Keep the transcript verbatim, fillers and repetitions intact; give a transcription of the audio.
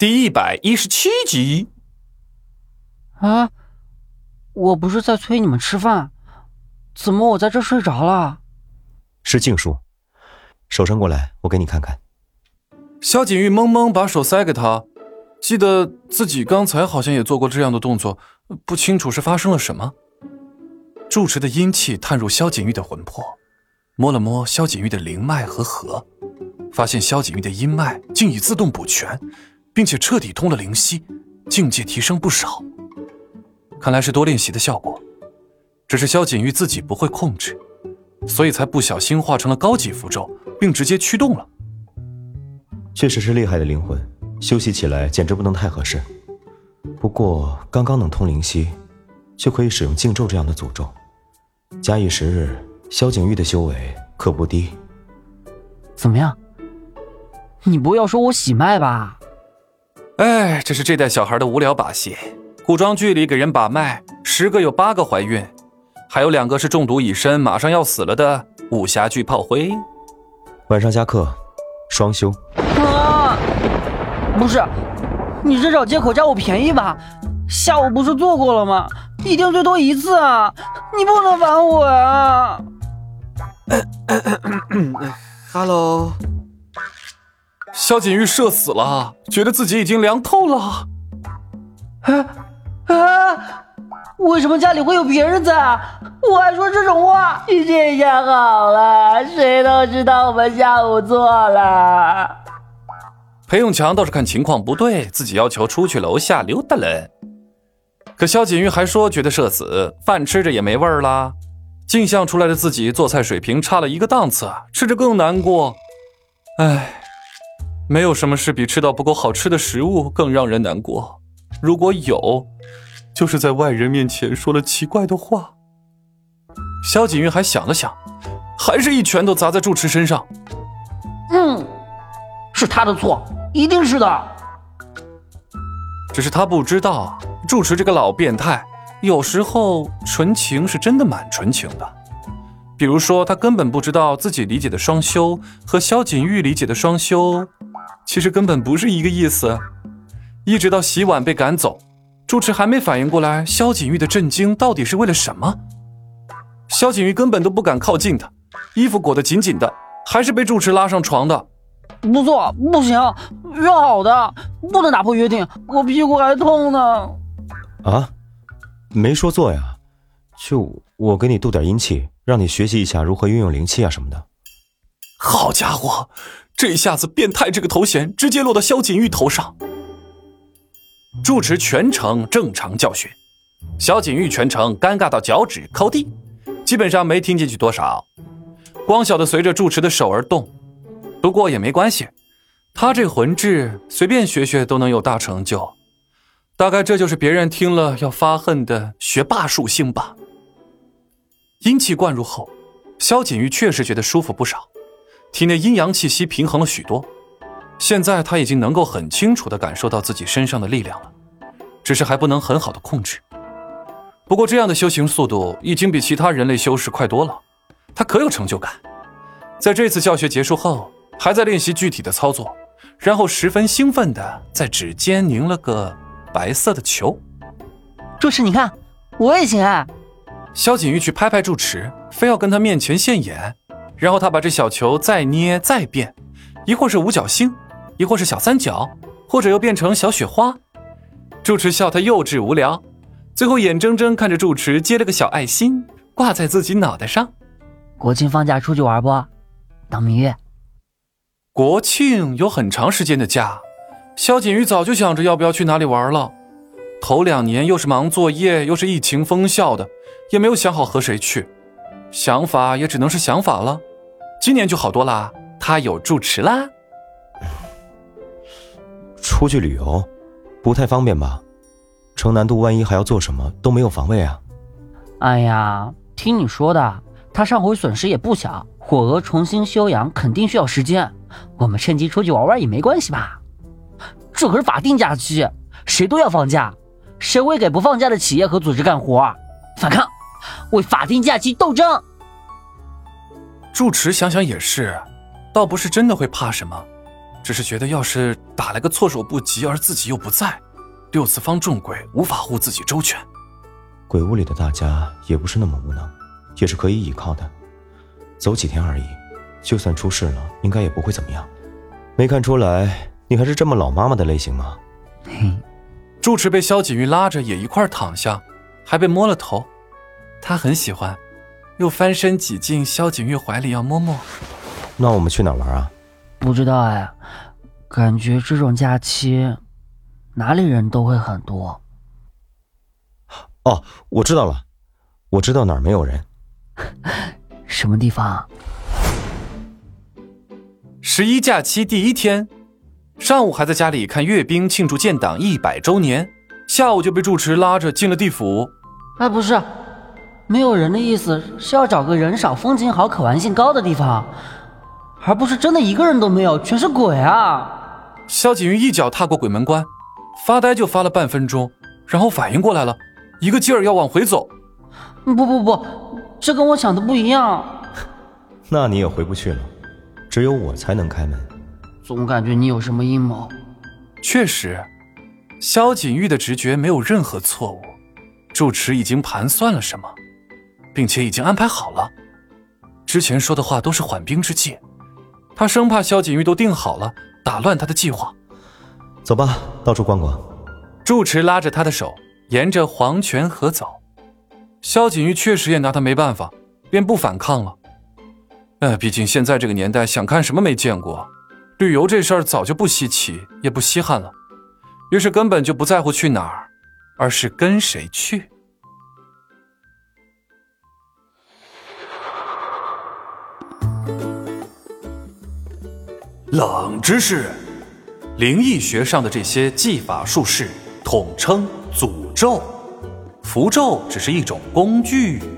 第一百一十七集。 啊，我不是在催你们吃饭，怎么我在这睡着了？ 是静书，手伸过来，我给你看看。 萧景玉懵懵把手塞给他，记得自己刚才好像也做过这样的动作，不清楚是发生了什么。住持的阴气探入萧景玉的魂魄，摸了摸萧景玉的灵脉和核，发现萧景玉的阴脉竟已自动补全，并且彻底通了灵犀，境界提升不少。看来是多练习的效果，只是萧景玉自己不会控制，所以才不小心化成了高级符咒，并直接驱动了。 确实是厉害的灵魂，修习起来简直不能太合适。不过刚刚能通灵犀，就可以使用禁咒这样的诅咒。假以时日，萧景玉的修为可不低。 怎么样？你不要说我喜脉吧？ 哎，这是这代小孩的无聊把戏。古装剧里给人把脉，十个有八个怀孕，还有两个是中毒已深，马上要死了的武侠剧炮灰。 晚上加课，双修。 啊！不是，你是找借口占我便宜吧？下午不是做过了吗？一天最多一次啊！你不能烦我啊 ！Hello， 萧景玉社死了，觉得自己已经凉透了。 啊啊！为什么家里会有别人在？我还说这种话。 一切想好了，谁都知道我们下午做了。 裴永强倒是看情况不对，自己要求出去楼下溜达了。可萧景玉还说觉得社死，饭吃着也没味儿啦。镜像出来的自己做菜水平差了一个档次，吃着更难过。唉，没有什么事比吃到不够好吃的食物更让人难过。如果有，就是在外人面前说了奇怪的话。萧景玉还想了想，还是一拳头砸在住持身上。 嗯，是他的错，一定是的。 只是他不知道，住持这个老变态，有时候纯情是真的蛮纯情的。比如说，他根本不知道自己理解的双修和萧景玉理解的双修，其实根本不是一个意思。一直到洗碗被赶走，住持还没反应过来萧景玉的震惊到底是为了什么。萧景玉根本都不敢靠近他，衣服裹得紧紧的，还是被住持拉上床的。 不做，不行，约好的，不能打破约定，我屁股还痛呢。 啊，没说做呀，就我给你镀点阴气，让你学习一下如何运用灵气啊什么的。 好家伙，这一下子变态这个头衔直接落到萧景玉头上。住持全程正常教学，萧景玉全程尴尬到脚趾抠地，基本上没听进去多少，光晓得随着住持的手而动。不过也没关系，他这魂质随便学学都能有大成就，大概这就是别人听了要发恨的学霸属性吧。阴气灌入后，萧景玉确实觉得舒服不少，体内阴阳气息平衡了许多。现在他已经能够很清楚地感受到自己身上的力量了，只是还不能很好的控制。不过这样的修行速度已经比其他人类修士快多了，他可有成就感。在这次教学结束后，还在练习具体的操作，然后十分兴奋地在指尖凝了个白色的球。 住持你看，我也行啊。 萧景玉去拍拍住持，非要跟他面前现眼，然后他把这小球再捏再变，一会儿是五角星，一会儿是小三角，或者又变成小雪花。住持笑他幼稚无聊，最后眼睁睁看着住持接了个小爱心挂在自己脑袋上。 国庆放假出去玩不？当蜜月。 国庆有很长时间的假，萧景玉早就想着要不要去哪里玩了。头两年又是忙作业，又是疫情封校的，也没有想好和谁去，想法也只能是想法了。今年就好多啦，他有住持啦。 出去旅游不太方便吧？城南渡万一还要做什么都没有防卫啊。 哎呀，听你说的，他上回损失也不小，火鹅重新休养肯定需要时间，我们趁机出去玩玩也没关系吧？这可是法定假期，谁都要放假，谁会给不放假的企业和组织干活？反抗，为法定假期斗争。 住持想想也是，倒不是真的会怕什么， 只是觉得要是打了个措手不及，而自己又不在，六次方众鬼无法护自己周全。 鬼屋里的大家也不是那么无能，也是可以依靠的。走几天而已，就算出事了，应该也不会怎么样。没看出来你还是这么老妈妈的类型吗？ 嘿， 住持被萧锦玉拉着也一块躺下，还被摸了头，他很喜欢，又翻身挤进萧锦玉怀里要摸摸。 那我们去哪儿玩啊？ 不知道哎，感觉这种假期哪里人都会很多。 哦，我知道了，我知道哪儿没有人。 什么地方？ 十一假期第一天，上午还在家里看阅兵庆祝建党一百周年，下午就被住持拉着进了地府。 哎，不是，没有人的意思是要找个人少、风景好、可玩性高的地方，而不是真的一个人都没有，全是鬼啊！ 萧锦玉一脚踏过鬼门关，发呆就发了半分钟，然后反应过来了，一个劲儿要往回走。 不不不，这跟我想的不一样。 那你也回不去了，只有我才能开门。 总感觉你有什么阴谋。 确实，萧锦玉的直觉没有任何错误，住持已经盘算了什么，并且已经安排好了。之前说的话都是缓兵之计，他生怕萧锦玉都定好了，打乱他的计划。 走吧，到处逛逛。 住持拉着他的手，沿着黄泉河走。萧锦玉确实也拿他没办法，便不反抗了。呃，毕竟现在这个年代，想看什么没见过，旅游这事儿早就不稀奇，也不稀罕了。于是根本就不在乎去哪儿，而是跟谁去。冷知识：灵异学上的这些技法术式统称诅咒，符咒只是一种工具。